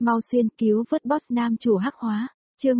mau xuyên cứu vớt boss nam chủ hắc hóa, chương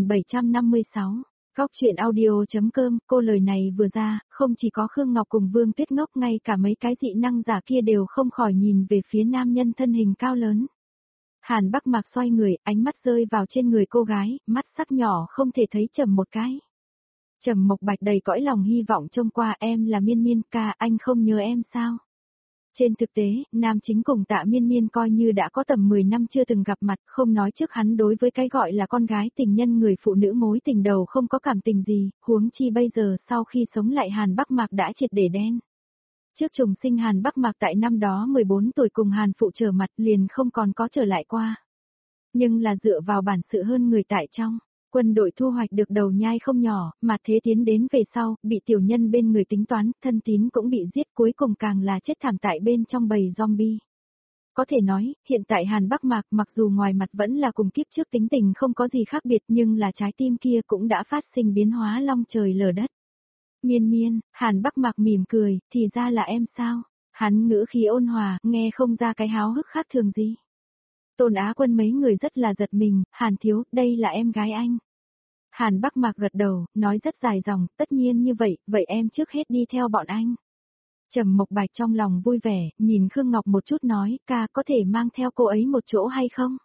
1756. Góc truyện audio.com, cô lời này vừa ra, không chỉ có Khương Ngọc cùng Vương Tuyết ngốc, ngay cả mấy cái dị năng giả kia đều không khỏi nhìn về phía nam nhân thân hình cao lớn. Hàn Bắc Mạc xoay người, ánh mắt rơi vào trên người cô gái, mắt sắc nhỏ không thể thấy trầm một cái. Trầm Mộc Bạch đầy cõi lòng hy vọng trông qua, em là Miên Miên ca, anh không nhớ em sao? Trên thực tế, nam chính cùng Tạ Miên Miên coi như đã có tầm 10 năm chưa từng gặp mặt, không nói trước hắn đối với cái gọi là con gái tình nhân người phụ nữ mối tình đầu không có cảm tình gì, huống chi bây giờ sau khi sống lại Hàn Bắc Mạc đã triệt để đen. Trước trùng sinh Hàn Bắc Mạc tại năm đó 14 tuổi cùng Hàn Phụ trở mặt liền không còn có trở lại qua. Nhưng là dựa vào bản sự hơn người tại trong. Quân đội thu hoạch được đầu nhai không nhỏ, mà thế tiến đến về sau, bị tiểu nhân bên người tính toán, thân tín cũng bị giết, cuối cùng càng là chết thảm tại bên trong bầy zombie. Có thể nói, hiện tại Hàn Bắc Mạc mặc dù ngoài mặt vẫn là cùng kiếp trước tính tình không có gì khác biệt, nhưng là trái tim kia cũng đã phát sinh biến hóa long trời lở đất. Miên Miên, Hàn Bắc Mạc mỉm cười, thì ra là em sao? Hắn ngữ khí ôn hòa, nghe không ra cái háo hức khác thường gì. Tôn Á Quân mấy người rất là giật mình, Hàn thiếu, đây là em gái anh. Hàn Bắc Mạc gật đầu, nói rất dài dòng, tất nhiên như vậy, vậy em trước hết đi theo bọn anh. Trầm Mộc Bạch trong lòng vui vẻ, nhìn Khương Ngọc một chút nói, ca có thể mang theo cô ấy một chỗ hay không?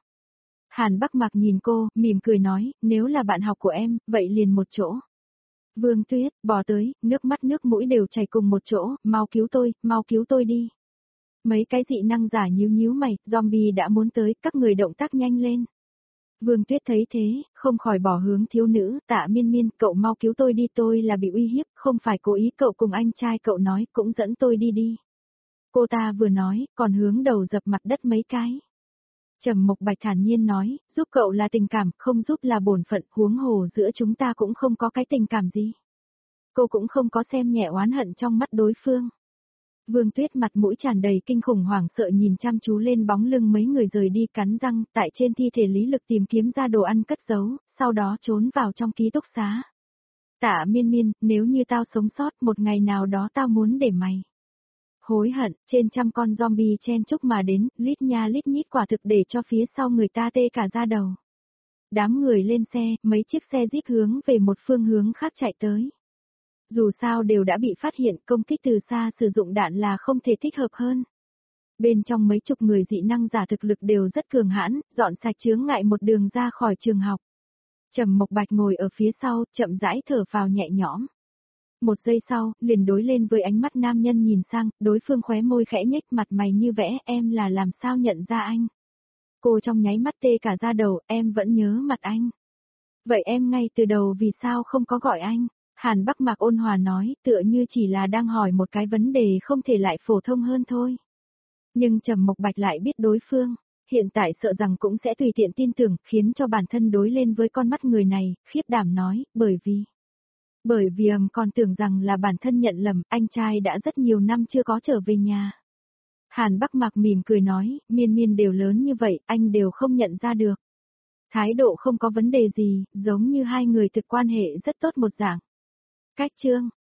Hàn Bắc Mạc nhìn cô, mỉm cười nói, nếu là bạn học của em, vậy liền một chỗ. Vương Tuyết, bò tới, nước mắt nước mũi đều chảy cùng một chỗ, mau cứu tôi đi. Mấy cái dị năng giả nhíu nhíu mày, zombie đã muốn tới, các người động tác nhanh lên. Vương Tuyết thấy thế, không khỏi bỏ hướng thiếu nữ, Tạ Miên Miên, cậu mau cứu tôi đi, tôi là bị uy hiếp, không phải cố ý, cậu cùng anh trai cậu nói, cũng dẫn tôi đi đi. Cô ta vừa nói, còn hướng đầu dập mặt đất mấy cái. Trầm Mộc Bạch thản nhiên nói, giúp cậu là tình cảm, không giúp là bổn phận, huống hồ giữa chúng ta cũng không có cái tình cảm gì. Cô cũng không có xem nhẹ oán hận trong mắt đối phương. Vương Tuyết mặt mũi tràn đầy kinh khủng hoảng sợ nhìn chăm chú lên bóng lưng mấy người rời đi, cắn răng, tại trên thi thể Lý Lực tìm kiếm ra đồ ăn cất giấu, sau đó trốn vào trong ký túc xá. Tạ Miên Miên, nếu như tao sống sót một ngày nào đó tao muốn để mày. Hối hận, trên trăm con zombie chen chúc mà đến, lít nha lít nhít quả thực để cho phía sau người ta tê cả da đầu. Đám người lên xe, mấy chiếc xe jeep hướng về một phương hướng khác chạy tới. Dù sao đều đã bị phát hiện, công kích từ xa sử dụng đạn là không thể thích hợp hơn. Bên trong mấy chục người dị năng giả thực lực đều rất cường hãn, dọn sạch chướng ngại một đường ra khỏi trường học. Trầm Mộc Bạch ngồi ở phía sau, chậm rãi thở phào nhẹ nhõm. Một giây sau, liền đối lên với ánh mắt nam nhân nhìn sang, đối phương khóe môi khẽ nhếch, mặt mày như vẽ, em là làm sao nhận ra anh. Cô trong nháy mắt tê cả da đầu, em vẫn nhớ mặt anh. Vậy em ngay từ đầu vì sao không có gọi anh? Hàn Bắc Mạc ôn hòa nói, tựa như chỉ là đang hỏi một cái vấn đề không thể lại phổ thông hơn thôi. Nhưng Trầm Mộc Bạch lại biết đối phương, hiện tại sợ rằng cũng sẽ tùy tiện tin tưởng, khiến cho bản thân đối lên với con mắt người này, khiếp đảm nói, bởi vì còn tưởng rằng là bản thân nhận lầm, anh trai đã rất nhiều năm chưa có trở về nhà. Hàn Bắc Mạc mỉm cười nói, Miên Miên đều lớn như vậy, anh đều không nhận ra được. Thái độ không có vấn đề gì, giống như hai người thực quan hệ rất tốt một dạng. Cách chương